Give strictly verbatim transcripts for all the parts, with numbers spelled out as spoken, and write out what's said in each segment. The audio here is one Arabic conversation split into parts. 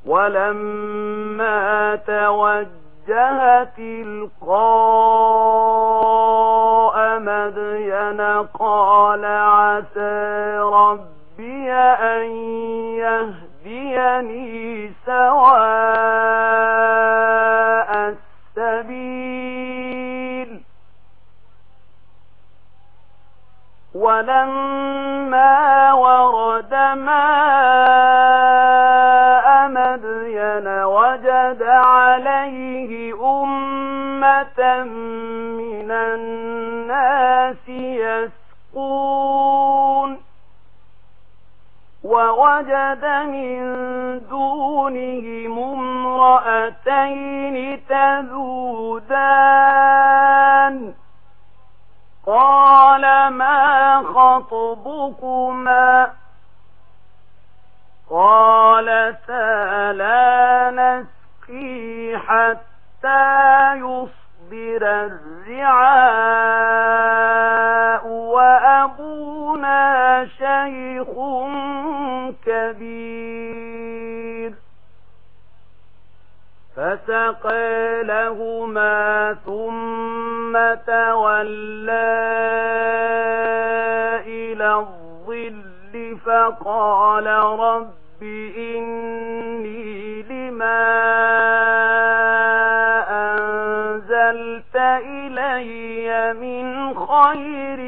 ولما توجه تلقاء مدين قال عسى ربي أن يهديني سواء السبيل. ولما ورد ماء مدين وجد عليه أمة من الناس يسقون ووجد من دونهم امرأتين تذودان قال ما خطبكما قالتا لا نسقي حتى يصدر الرعاء وأبونا شيخ كبير. فسقى لهما ثم تولى إلى الظل فقال رب إني لما أنزلت إلي من خير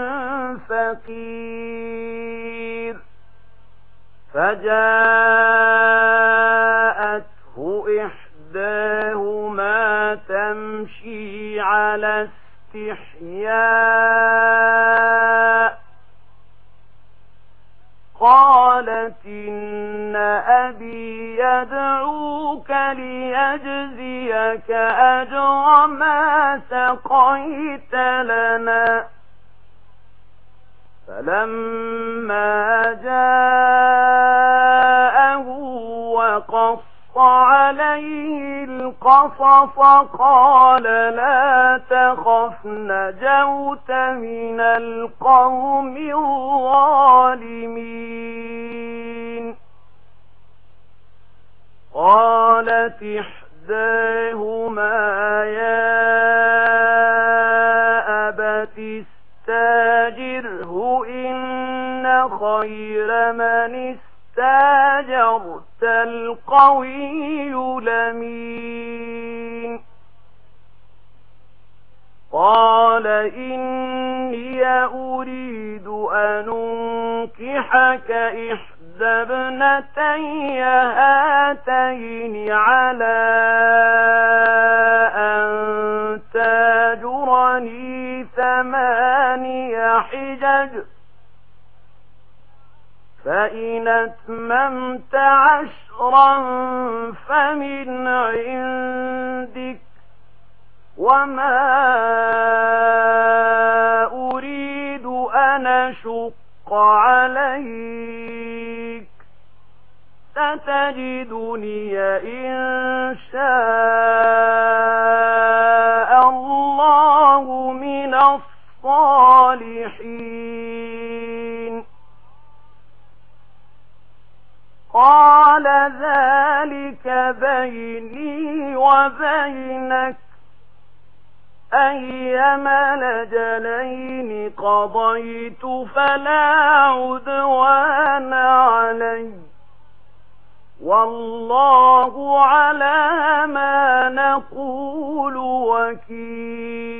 فقير. فجاءته إحداهما تمشي على استحياء قالت إن أبي يدعوك ليجزيك أجر ما سقيت لنا. فلما جاءه وقص عليه القصص قال لا تخف نجوت من القوم الظالمين. قالت إحداهما يا أبت استاجره إن خير من استاجرت القوي الأمين. قال إني أريد أن أنكحك إحدى ابنتي هاتين على أن تاجرني ثماني حجج فإن أتممت عشرا فمن عندك وما أريد أن أشق عليك ستجدني إن شاء الله من الصالحين. قال ذلك بيني وبينك أيما الأجلين قضيت فلا عدوان علي والله على ما نقول وكيل.